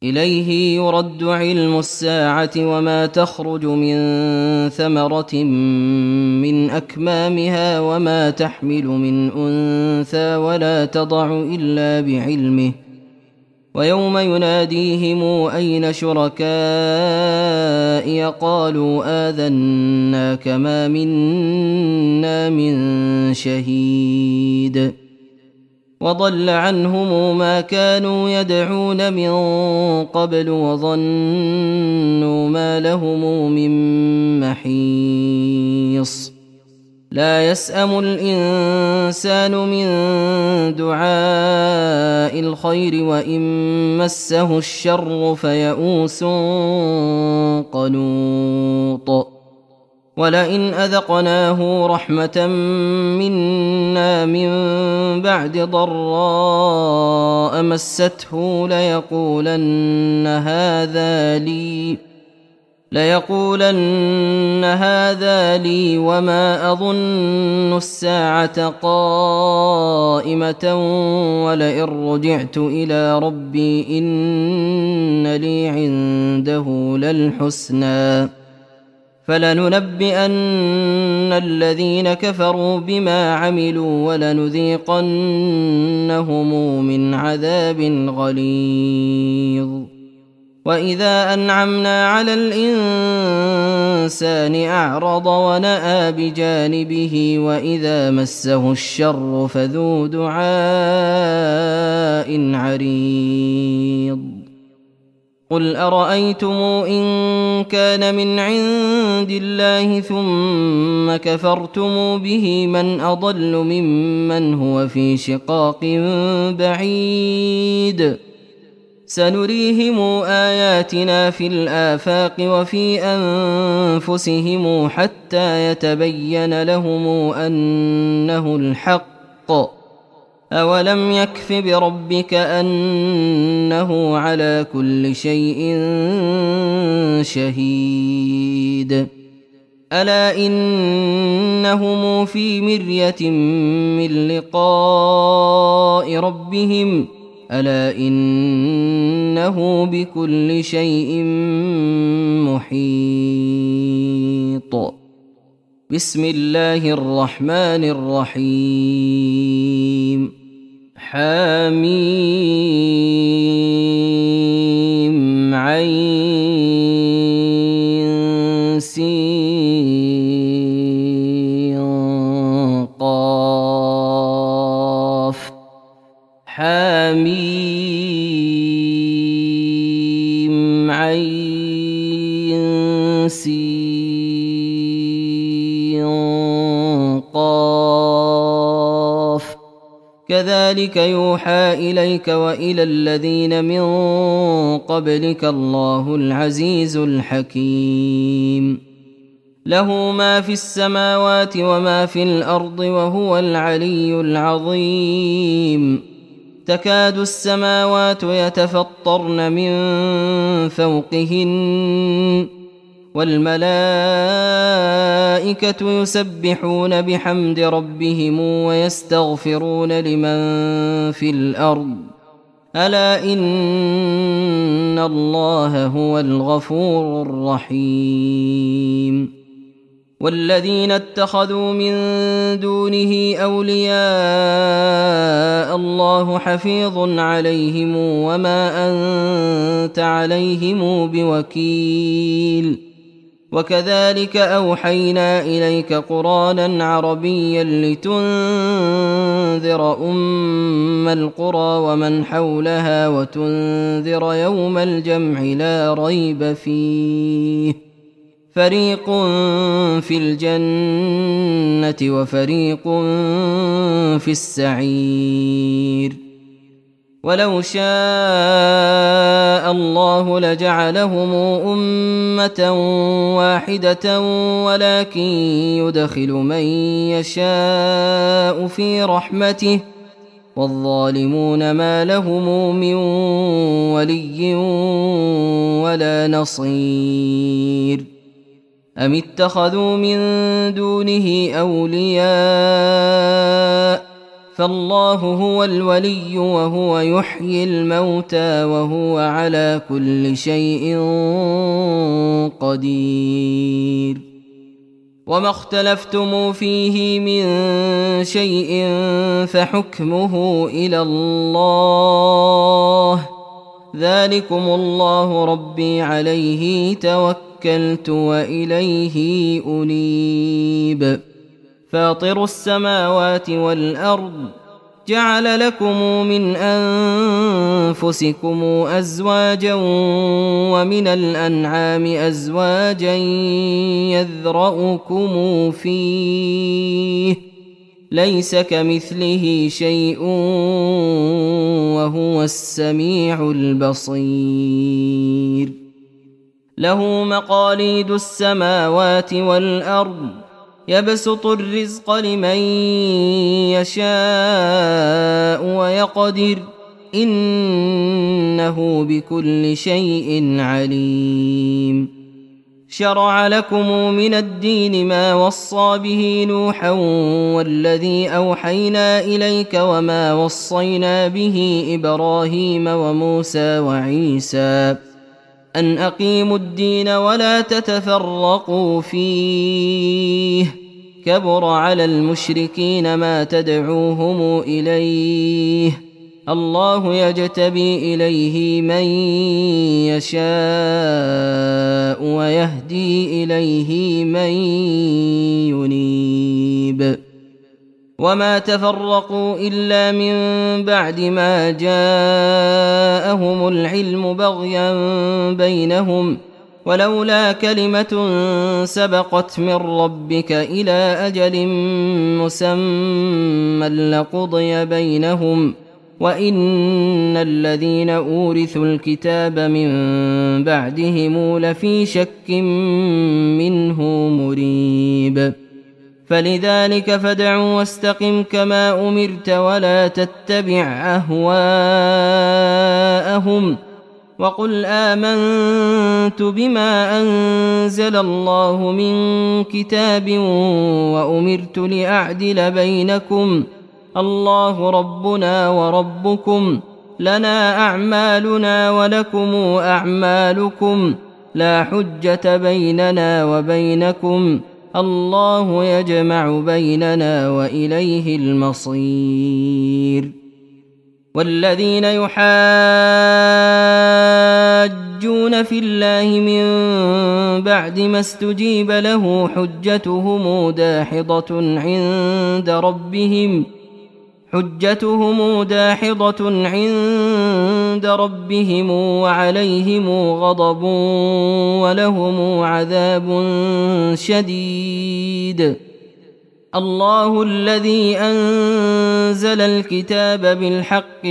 إليه يرد علم الساعة وما تخرج من ثمرة من أكمامها وما تحمل من أنثى ولا تضع إلا بعلمه ويوم يناديهم أين شركائي قالوا آذناك ما منا من شهيد وضل عنهم ما كانوا يدعون من قبل وظنوا ما لهم من محيص لا يسأم الإنسان من دعاء الخير وإن مسه الشر فيئوس قنوط ولئن أذقناه رحمة منا من بعد ضراء مسته ليقولن هذا لي وما أظن الساعة قائمة ولئن رجعت إلى ربي إن لي عنده للحسنى فلننبئن الذين كفروا بما عملوا ولنذيقنهم من عذاب غليظ وإذا أنعمنا على الإنسان أعرض ونأى بجانبه وإذا مسه الشر فذو دعاء عريض قل أرأيتم إن كان من عند الله ثم كفرتم به من أضل ممن هو في شقاق بعيد سنريهم آياتنا في الآفاق وفي أنفسهم حتى يتبين لهم أنه الحق أولم يكف بربك أنه على كل شيء شهيد ألا إنهم في مرية من لقاء ربهم ألا إنه بكل شيء محيط بسم الله الرحمن الرحيم حميم عين سين قاف حميم عين سين قاف كذلك يوحى إليك وإلى الذين من قبلك الله العزيز الحكيم له ما في السماوات وما في الأرض وهو العلي العظيم تكاد السماوات يتفطرن من فوقهن والملائكة يسبحون بحمد ربهم ويستغفرون لمن في الأرض ألا إن الله هو الغفور الرحيم والذين اتخذوا من دونه أولياء الله حفيظ عليهم وما أنت عليهم بوكيل وكذلك أوحينا إليك قرآنا عربيا لتنذر أم القرى ومن حولها وتنذر يوم الجمع لا ريب فيه فريق في الجنة وفريق في السعير ولو شاء الله لجعلهم أمة واحدة ولكن يدخل من يشاء في رحمته والظالمون ما لهم من ولي ولا نصير أم اتخذوا من دونه أولياء فالله هو الولي وهو يحيي الموتى وهو على كل شيء قدير. وما اختلفتم فيه من شيء فحكمه إلى الله، ذلكم الله ربي عليه توكلت وإليه أنيب. فاطر السماوات والأرض جعل لكم من أنفسكم أزواجا ومن الأنعام أزواجا يذرأكم فيه ليس كمثله شيء وهو السميع البصير. له مقاليد السماوات والأرض يبسط الرزق لمن يشاء ويقدر إنه بكل شيء عليم. شرع لكم من الدين ما وصى به نوحا والذي أوحينا إليك وما وصينا به إبراهيم وموسى وعيسى أن أقيموا الدين ولا تتفرقوا فيه كبر على المشركين ما تدعوهم إليه الله يجتبي إليه من يشاء ويهدي إليه من ينيب. وما تفرقوا إلا من بعد ما جاءهم العلم بغيا بينهم ولولا كلمة سبقت من ربك إلى أجل مسمى لقضي بينهم وإن الذين أورثوا الكتاب من بعدهم لفي شك منه مريب. فلذلك فادع واستقم كما أمرت ولا تتبع أهواءهم وقل آمنت بما أنزل الله من كتاب وأمرت لأعدل بينكم الله ربنا وربكم لنا أعمالنا ولكم أعمالكم لا حجة بيننا وبينكم الله يجمع بيننا وإليه المصير. والذين يحاجون في الله من بعد ما استجيب له حجتهم داحضة عند ربهم وعليهم غضب ولهم عذاب شديد. الله الذي أنزل الكتاب بالحق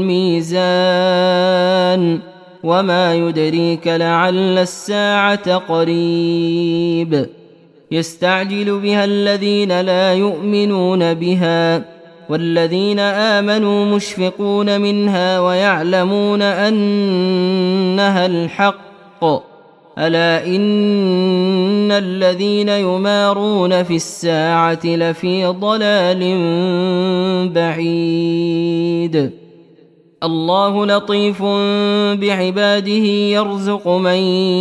والميزان وما يدريك لعل الساعة قريب. يستعجل بها الذين لا يؤمنون بها والذين آمنوا مشفقون منها ويعلمون أنها الحق ألا إن الذين يمارون في الساعة لفي ضلال بعيد. الله لطيف بعباده يرزق من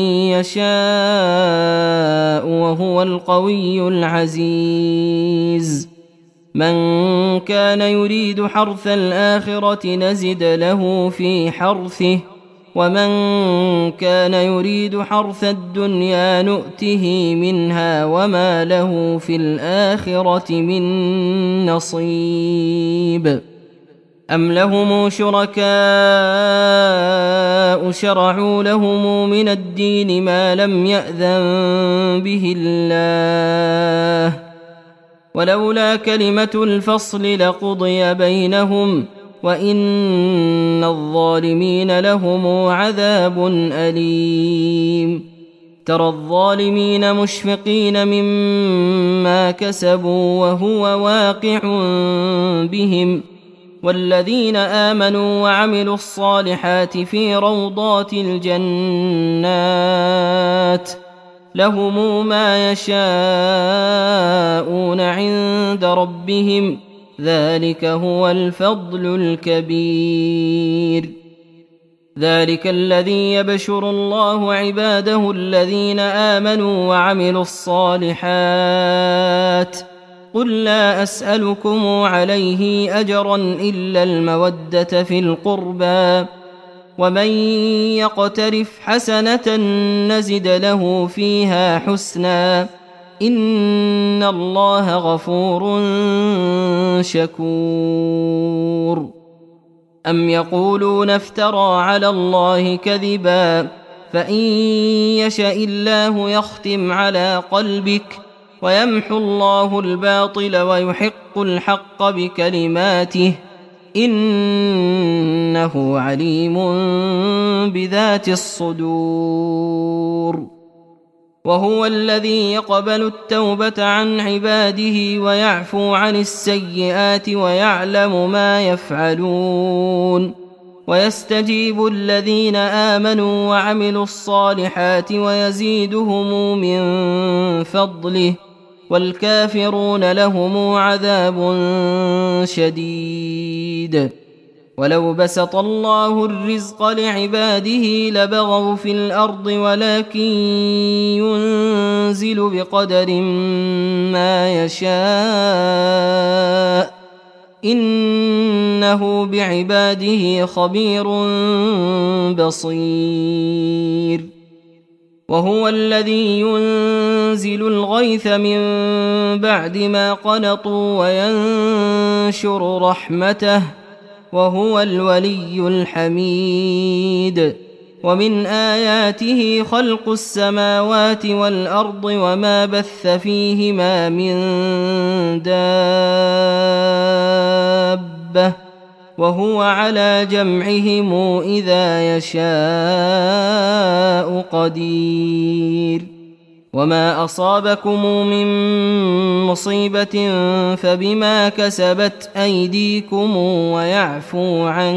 يشاء وهو القوي العزيز. من كان يريد حرث الآخرة نزد له في حرثه ومن كان يريد حرث الدنيا نؤته منها وما له في الآخرة من نصيب. أم لهم شركاء شرعوا لهم من الدين ما لم يأذن به الله ولولا كلمة الفصل لقضي بينهم وإن الظالمين لهم عذاب أليم. ترى الظالمين مشفقين مما كسبوا وهو واقع بهم والذين آمنوا وعملوا الصالحات في روضات الجنات لهم ما يشاءون عند ربهم ذلك هو الفضل الكبير. ذلك الذي يبشر الله عباده الذين آمنوا وعملوا الصالحات. قل لا أسألكم عليه أجرا إلا المودة في القربى، ومن يقترف حسنة نزد له فيها حسنا، إن الله غفور شكور. أم يقولون افترى على الله كذبا، فإن يشاء الله يختم على قلبك ويمحو الله الباطل ويحق الحق بكلماته، إنه عليم بذات الصدور. وهو الذي يقبل التوبة عن عباده ويعفو عن السيئات ويعلم ما يفعلون، ويستجيب الذين آمنوا وعملوا الصالحات ويزيدهم من فضله، والكافرون لهم عذاب شديد. ولو بسط الله الرزق لعباده لبغوا في الأرض، ولكن ينزل بقدر ما يشاء، إنه بعباده خبير بصير. وهو الذي ينزل الغيث من بعد ما قنطوا وينشر رحمته، وهو الولي الحميد. ومن آياته خلق السماوات والأرض وما بث فيهما من دابة، وهو على جمعهم إذا يشاء قدير. وما أصابكم من مصيبة فبما كسبت أيديكم ويعفو عن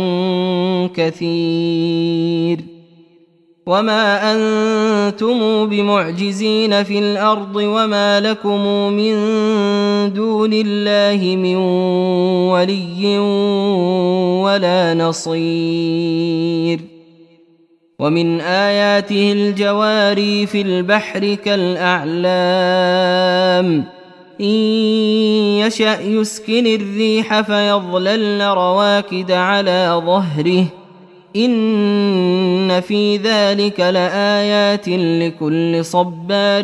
كثير. وما أنتم بمعجزين في الأرض، وما لكم من دون الله من ولي ولا نصير. ومن آياته الجواري في البحر كالأعلام، إن يشأ يسكن الريح فيظللن رواكد على ظهره، إن في ذلك لآيات لكل صبار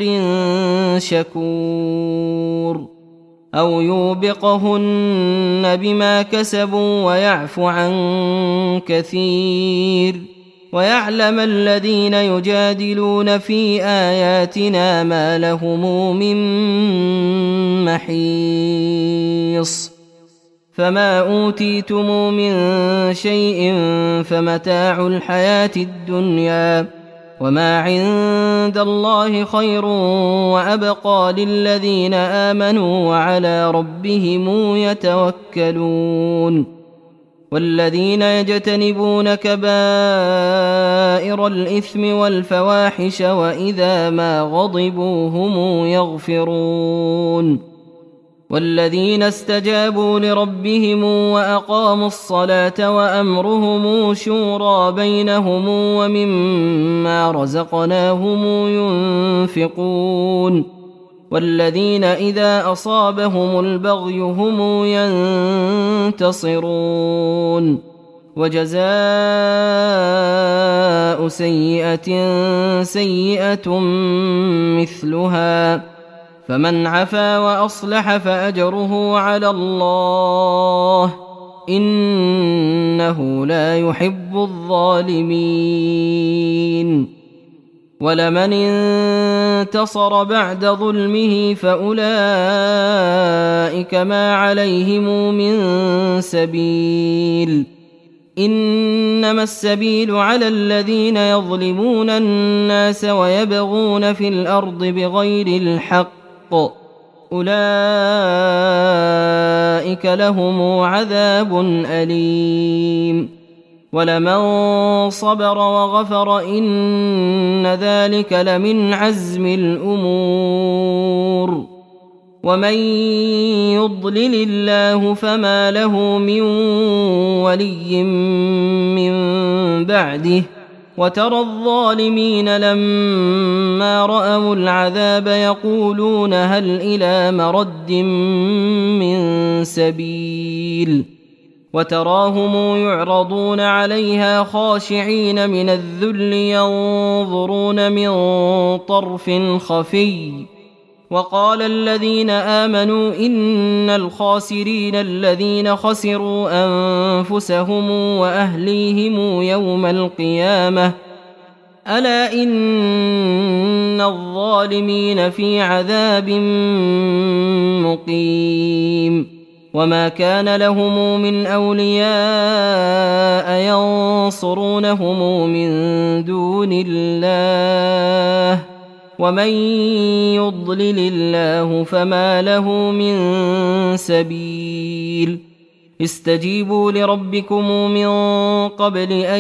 شكور. أو يوبقهن بما كسبوا ويعفو عن كثير، ويعلم الذين يجادلون في آياتنا ما لهم من محيص. فما أوتيتم من شيء فمتاع الحياة الدنيا، وما عند الله خير وأبقى للذين آمنوا وعلى ربهم يتوكلون. والذين يجتنبون كبائر الإثم والفواحش وإذا ما غضبوا هم يغفرون. والذين استجابوا لربهم وأقاموا الصلاة وأمرهم شورى بينهم ومما رزقناهم ينفقون. والذين إذا أصابهم البغي هم ينتصرون. وجزاء سيئة سيئة مثلها، فمن عفا وأصلح فأجره على الله، إنه لا يحب الظالمين. ولمن انتصر بعد ظلمه فأولئك ما عليهم من سبيل، إنما السبيل على الذين يظلمون الناس ويبغون في الأرض بغير الحق، أولئك لهم عذاب أليم. ولمن صبر وغفر إن ذلك لمن عزم الأمور. ومن يضلل الله فما له من ولي من بعده وترى الظالمين لما رأوا العذاب يقولون هل إلى مرد من سبيل وتراهم يعرضون عليها خاشعين من الذل ينظرون من طرف خفي وقال الذين آمنوا إن الخاسرين الذين خسروا أنفسهم وأهليهم يوم القيامة ألا إن الظالمين في عذاب مقيم وما كان لهم من أولياء ينصرونهم من دون الله ومن يضلل الله فما له من سبيل استجيبوا لربكم من قبل أن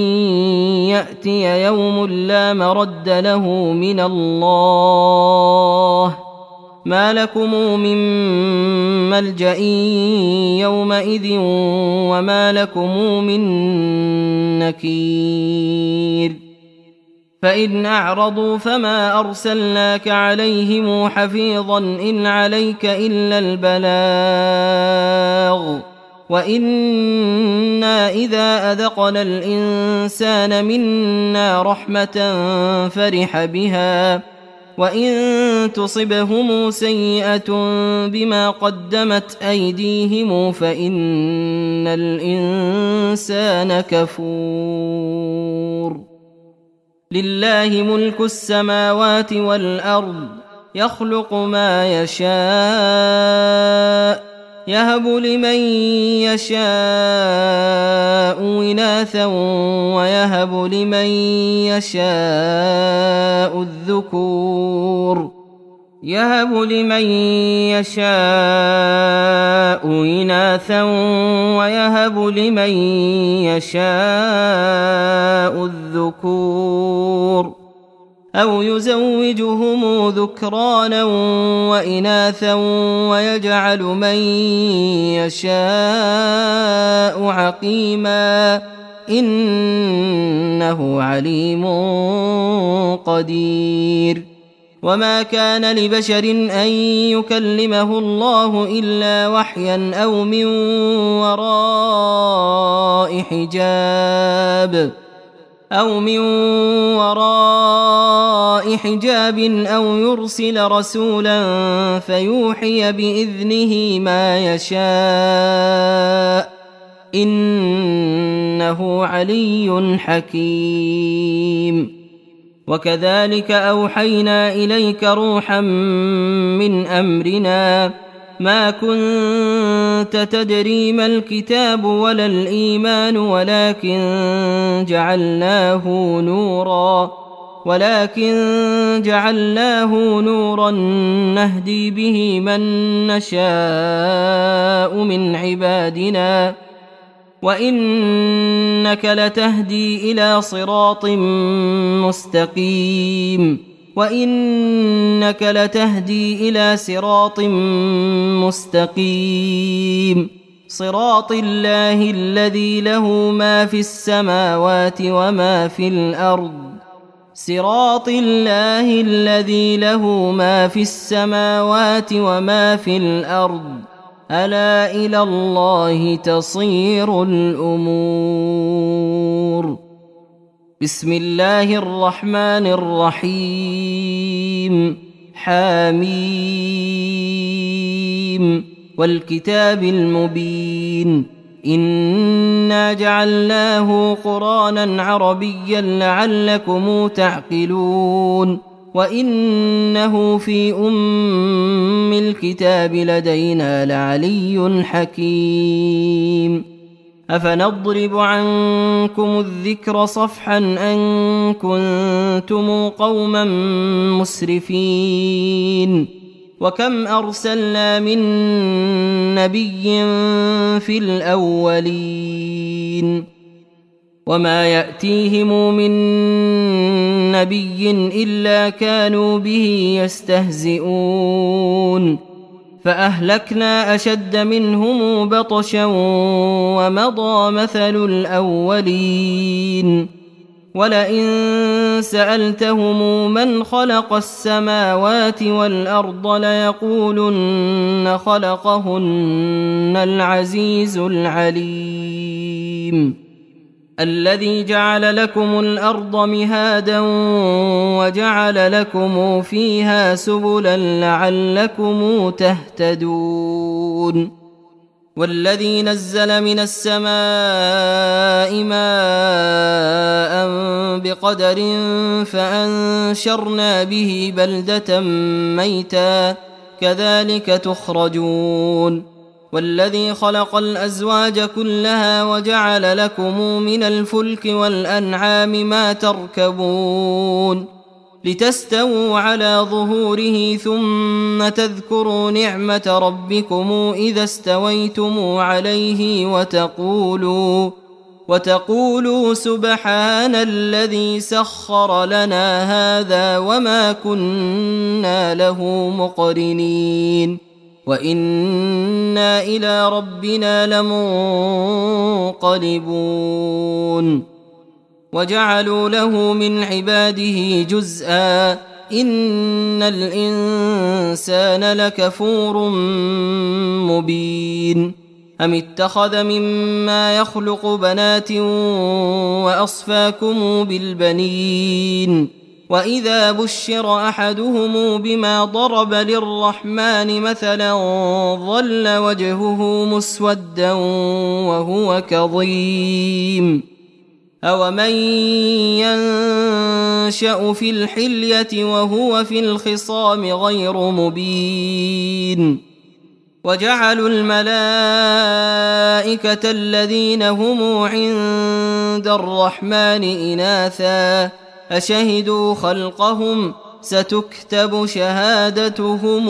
يأتي يوم لا مرد له من الله ما لكم من ملجأ يومئذ وما لكم من نكير فإن أعرضوا فما أرسلناك عليهم حفيظا إن عليك إلا البلاغ وإنا إذا أذقنا الإنسان منا رحمة فرح بها وإن تصبهم سيئة بما قدمت أيديهم فإن الإنسان كفور لله ملك السماوات والأرض يخلق ما يشاء يهب لمن يشاء إناثا ويهب لمن يشاء الذكور يهب لمن يشاء إناثا ويهب لمن يشاء الذكور أو يزوجهم ذكرانا وإناثا ويجعل من يشاء عقيما إنه عليم قدير وما كان لبشر أن يكلمه الله إلا وحيا أو من وراء حجاب أو يرسل رسولا فيوحي بإذنه ما يشاء إنه علي حكيم وكذلك أوحينا إليك روحا من أمرنا ما كنت تدري ما الكتاب ولا الإيمان ولكن جعلناه نورا نهدي به من نشاء من عبادنا وإنك لتهدي إلى صراط مستقيم صراط الله الذي له ما في السماوات وما في الأرض ألا إلى الله تصير الأمور بسم الله الرحمن الرحيم حميم والكتاب المبين إنا جعلناه قرآنا عربيا لعلكم تعقلون وإنه في أم الكتاب لدينا لعلي حكيم أفنضرب عنكم الذكر صفحا أن كنتم قوما مسرفين وكم أرسلنا من نبي في الأولين وما يأتيهم من نبي إلا كانوا به يستهزئون فأهلكنا أشد منهم بطشا ومضى مثل الأولين ولئن سألتهم من خلق السماوات والأرض ليقولن خلقهن العزيز العليم الذي جعل لكم الأرض مهادا وجعل لكم فيها سبلا لعلكم تهتدون والذي نزل من السماء ماء بقدر فأنشرنا به بلدة ميتا كذلك تخرجون والذي خلق الأزواج كلها وجعل لكم من الفلك والأنعام ما تركبون لتستووا على ظهوره ثم تذكروا نعمة ربكم إذا استويتم عليه وتقولوا سبحان الذي سخر لنا هذا وما كنا له مقرنين وإنا إلى ربنا لمنقلبون وجعلوا له من عباده جزءا إن الإنسان لكفور مبين أم اتخذ مما يخلق بنات وأصفاكم بالبنين وإذا بشر أحدهم بما ضرب للرحمن مثلا ظل وجهه مسودا وهو كظيم أومن ينشأ في الحلية وهو في الخصام غير مبين وجعلوا الملائكة الذين هم عند الرحمن إناثا أشهدوا خلقهم ستكتب شهادتهم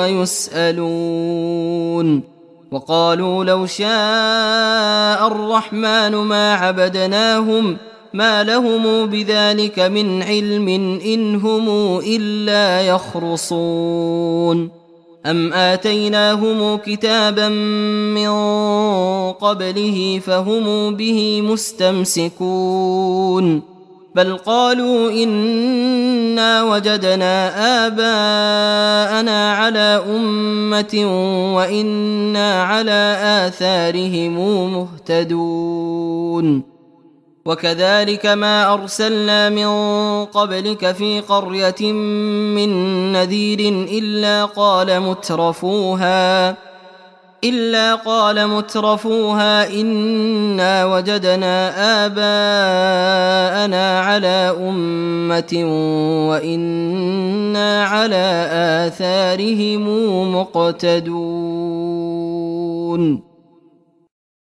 ويسألون وقالوا لو شاء الرحمن ما عبدناهم ما لهم بذلك من علم إن هم إلا يخرصون أم آتيناهم كتابا من قبله فهم به مستمسكون بل قالوا إنا وجدنا آباءنا على أمة وإنا على آثارهم مهتدون وكذلك ما أرسلنا من قبلك في قرية من نذير إلا قال مترفوها إنا وجدنا آباءنا على أمة وإنا على آثارهم مقتدون